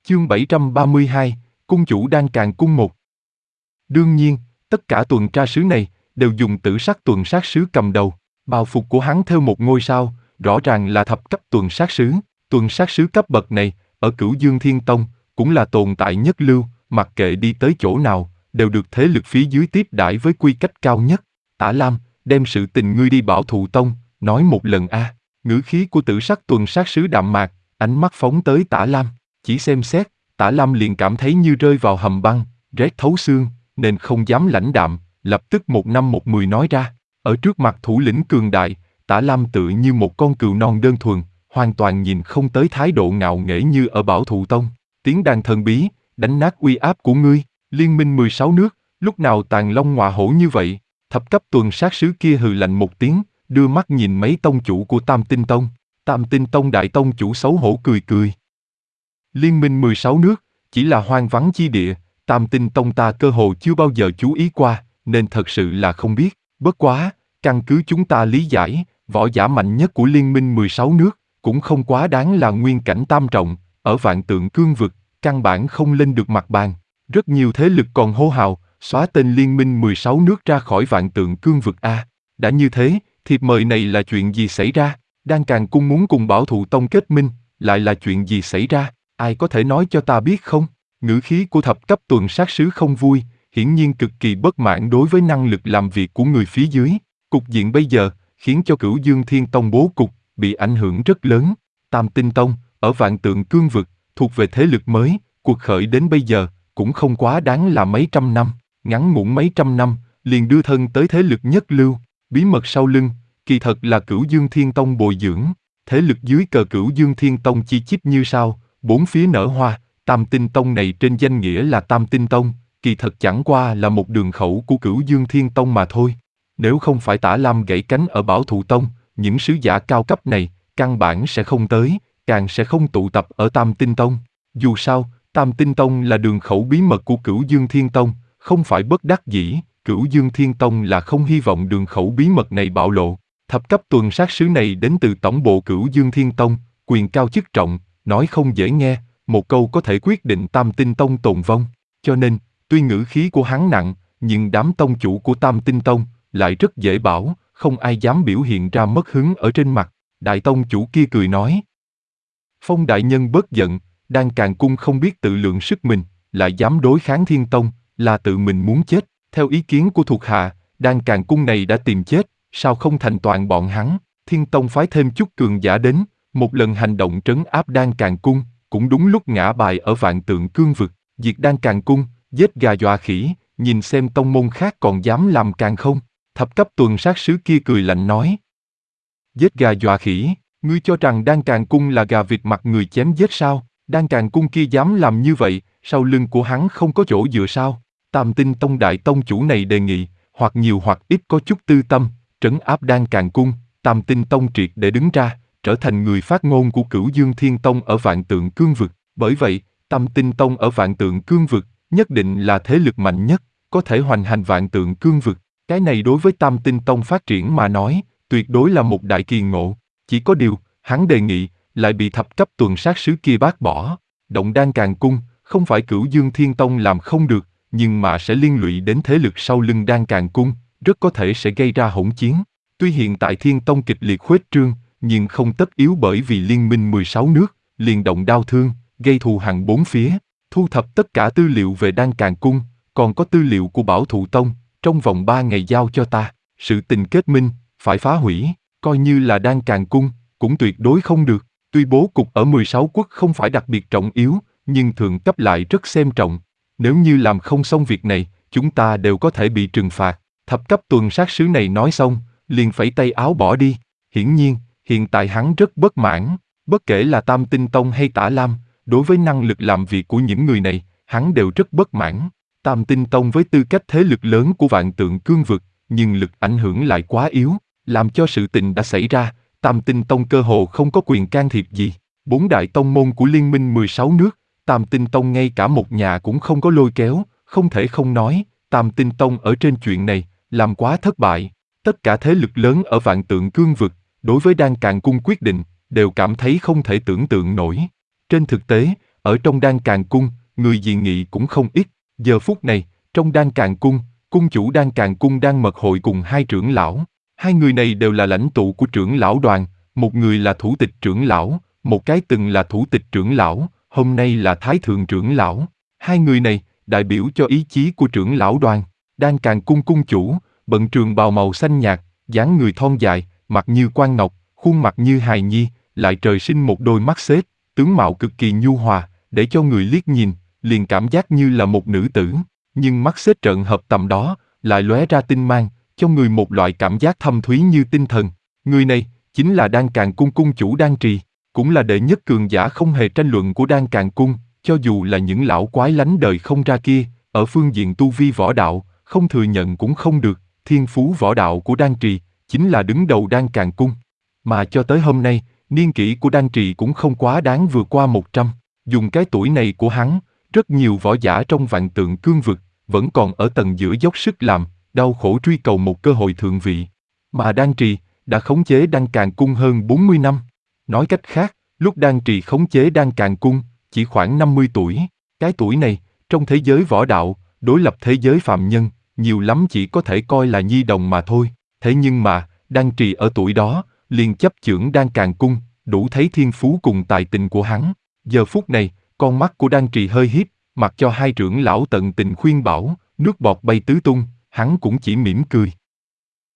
Chương 732, Cung chủ Đan Càn Cung 1. Đương nhiên, tất cả tuần tra sứ này đều dùng tử sắc tuần sát sứ cầm đầu. Bào phục của hắn thêu một ngôi sao, rõ ràng là thập cấp tuần sát sứ. Tuần sát sứ cấp bậc này, ở Cửu Dương Thiên Tông, cũng là tồn tại nhất lưu, mặc kệ đi tới chỗ nào, đều được thế lực phía dưới tiếp đãi với quy cách cao nhất. Tả Lam, đem sự tình ngươi đi Bảo Thụ Tông, nói một lần a. Ngữ khí của tử sắc tuần sát sứ đạm mạc, ánh mắt phóng tới Tả Lam, chỉ xem xét, Tả Lam liền cảm thấy như rơi vào hầm băng, rét thấu xương, nên không dám lãnh đạm, lập tức 1-5-1-10 nói ra. Ở trước mặt thủ lĩnh cường đại, Tả Lam tựa như một con cừu non đơn thuần, hoàn toàn nhìn không tới thái độ ngạo nghễ như ở Bảo Thụ Tông. Tiếng đàn thần bí, đánh nát uy áp của ngươi. Liên minh 16 nước, lúc nào tàn long ngọa hổ như vậy? Thập cấp tuần sát sứ kia hừ lạnh một tiếng, đưa mắt nhìn mấy tông chủ của Tam Tinh Tông. Tam Tinh Tông đại tông chủ xấu hổ cười cười. Liên minh 16 nước, chỉ là hoang vắng chi địa, Tam Tinh Tông ta cơ hồ chưa bao giờ chú ý qua, nên thật sự là không biết. Bất quá, căn cứ chúng ta lý giải, võ giả mạnh nhất của Liên minh 16 nước, cũng không quá đáng là nguyên cảnh tam trọng, ở Vạn Tượng Cương vực, căn bản không lên được mặt bàn. Rất nhiều thế lực còn hô hào, xóa tên Liên minh 16 nước ra khỏi Vạn Tượng Cương vực a. Đã như thế, thiệp mời này là chuyện gì xảy ra? Đan Càn Cung muốn cùng Bảo Thụ Tông kết minh, lại là chuyện gì xảy ra? Ai có thể nói cho ta biết không? Ngữ khí của thập cấp tuần sát sứ không vui, hiển nhiên cực kỳ bất mãn đối với năng lực làm việc của người phía dưới. Cục diện bây giờ, khiến cho Cửu Dương Thiên Tông bố cục, bị ảnh hưởng rất lớn. Tam Tinh Tông, ở Vạn Tượng Cương vực, thuộc về thế lực mới, cuộc khởi đến bây giờ, cũng không quá đáng là mấy trăm năm, ngắn ngủn mấy trăm năm, liền đưa thân tới thế lực nhất lưu. Bí mật sau lưng, kỳ thật là Cửu Dương Thiên Tông bồi dưỡng, thế lực dưới cờ Cửu Dương Thiên Tông chi chít như sao, bốn phía nở hoa. Tam Tinh Tông này trên danh nghĩa là Tam Tinh Tông, kỳ thật chẳng qua là một đường khẩu của Cửu Dương Thiên Tông mà thôi. Nếu không phải Tả Lam gãy cánh ở Bảo Thụ Tông, những sứ giả cao cấp này, căn bản sẽ không tới, càng sẽ không tụ tập ở Tam Tinh Tông. Dù sao, Tam Tinh Tông là đường khẩu bí mật của Cửu Dương Thiên Tông, không phải bất đắc dĩ, Cửu Dương Thiên Tông là không hy vọng đường khẩu bí mật này bạo lộ. Thập cấp tuần sát sứ này đến từ tổng bộ Cửu Dương Thiên Tông, quyền cao chức trọng, nói không dễ nghe, một câu có thể quyết định Tam Tinh Tông tồn vong. Cho nên, tuy ngữ khí của hắn nặng, nhưng đám tông chủ của Tam Tinh Tông lại rất dễ bảo, không ai dám biểu hiện ra mất hứng ở trên mặt. Đại tông chủ kia cười nói: Phong đại nhân bớt giận, Đan Càn Cung không biết tự lượng sức mình, lại dám đối kháng Thiên Tông, là tự mình muốn chết. Theo ý kiến của thuộc hạ, Đan Càn Cung này đã tìm chết, sao không thành toàn bọn hắn? Thiên Tông phái thêm chút cường giả đến, một lần hành động trấn áp Đan Càn Cung, cũng đúng lúc ngã bài ở Vạn Tượng Cương vực, diệt Đan Càn Cung, giết gà dọa khỉ, nhìn xem tông môn khác còn dám làm càng không? Thập cấp tuần sát sứ kia cười lạnh nói: Giết gà dọa khỉ, ngươi cho rằng Đan Càn Cung là gà vịt mặt người chém giết sao? Đan Càn Cung kia dám làm như vậy, sau lưng của hắn không có chỗ dựa sao? Tam Tinh Tông đại tông chủ này đề nghị, hoặc nhiều hoặc ít có chút tư tâm, trấn áp Đan Càn Cung, Tam Tinh Tông triệt để đứng ra, trở thành người phát ngôn của Cửu Dương Thiên Tông ở Vạn Tượng Cương vực. Bởi vậy, Tam Tinh Tông ở Vạn Tượng Cương vực, nhất định là thế lực mạnh nhất, có thể hoành hành Vạn Tượng Cương vực. Cái này đối với Tam Tinh Tông phát triển mà nói, tuyệt đối là một đại kỳ ngộ. Chỉ có điều, hắn đề nghị, lại bị thập cấp tuần sát sứ kia bác bỏ. Động Đan Càn Cung, không phải Cửu Dương Thiên Tông làm không được, nhưng mà sẽ liên lụy đến thế lực sau lưng Đan Càn Cung, rất có thể sẽ gây ra hỗn chiến. Tuy hiện tại Thiên Tông kịch liệt khuếch trương, nhưng không tất yếu bởi vì liên minh 16 nước, liền động đao thương, gây thù hằn bốn phía, thu thập tất cả tư liệu về Đan Càn Cung, còn có tư liệu của Bảo Thụ Tông, trong vòng 3 ngày giao cho ta, sự tình kết minh, phải phá hủy, coi như là Đan Càn Cung, cũng tuyệt đối không được. Tuy bố cục ở 16 quốc không phải đặc biệt trọng yếu, nhưng thượng cấp lại rất xem trọng. Nếu như làm không xong việc này, chúng ta đều có thể bị trừng phạt. Thập cấp tuần sát sứ này nói xong, liền phẩy tay áo bỏ đi. Hiển nhiên, hiện tại hắn rất bất mãn, bất kể là Tam Tinh Tông hay Tả Lam, đối với năng lực làm việc của những người này, hắn đều rất bất mãn. Tam Tinh Tông với tư cách thế lực lớn của Vạn Tượng Cương vực, nhưng lực ảnh hưởng lại quá yếu, làm cho sự tình đã xảy ra, Tam Tinh Tông cơ hồ không có quyền can thiệp gì. 4 đại tông môn của Liên minh 16 nước, Tam Tinh Tông ngay cả một nhà cũng không có lôi kéo, không thể không nói, Tam Tinh Tông ở trên chuyện này, làm quá thất bại. Tất cả thế lực lớn ở Vạn Tượng Cương vực, đối với Đan Càn Cung quyết định, đều cảm thấy không thể tưởng tượng nổi. Trên thực tế, Ở trong Đan Càn Cung, người dị nghị cũng không ít. Giờ phút này, trong Đan Càn Cung, cung chủ Đan Càn Cung đang mật hội cùng hai trưởng lão. Hai người này đều là lãnh tụ của trưởng lão đoàn, một người là thủ tịch trưởng lão, một cái từng là thủ tịch trưởng lão, hôm nay là thái thượng trưởng lão. Hai người này đại biểu cho ý chí của trưởng lão đoàn. Đan Càn Cung cung chủ, bận trường bào màu xanh nhạt, dáng người thon dài, mặt như quan ngọc, khuôn mặt như hài nhi, lại trời sinh một đôi mắt xếp, tướng mạo cực kỳ nhu hòa, để cho người liếc nhìn, liền cảm giác như là một nữ tử. Nhưng mắt xếp trợn hợp tầm đó, lại lóe ra tinh mang, cho người một loại cảm giác thâm thúy như tinh thần. Người này chính là Đan Càn Cung cung chủ Đan Trì, cũng là đệ nhất cường giả không hề tranh luận của Đan Càn Cung, cho dù là những lão quái lánh đời không ra kia, ở phương diện tu vi võ đạo, không thừa nhận cũng không được, thiên phú võ đạo của Đan Trì chính là đứng đầu Đan Càn Cung. Mà cho tới hôm nay, niên kỷ của Đan Trì cũng không quá đáng vượt qua 100. Dùng cái tuổi này của hắn, rất nhiều võ giả trong vạn tượng cương vực vẫn còn ở tầng giữa dốc sức làm, đau khổ truy cầu một cơ hội thượng vị. Mà Đan Trì đã khống chế Đan Càn Cung hơn 40 năm. Nói cách khác, lúc Đan Trì khống chế Đan Càn Cung, chỉ khoảng 50 tuổi. Cái tuổi này, trong thế giới võ đạo, đối lập thế giới phàm nhân, nhiều lắm chỉ có thể coi là nhi đồng mà thôi. Thế nhưng mà, Đan Trì ở tuổi đó, liền chấp chưởng Đan Càn Cung, đủ thấy thiên phú cùng tài tình của hắn. Giờ phút này, con mắt của Đan Trì hơi híp, mặc cho hai trưởng lão tận tình khuyên bảo, nước bọt bay tứ tung, hắn cũng chỉ mỉm cười.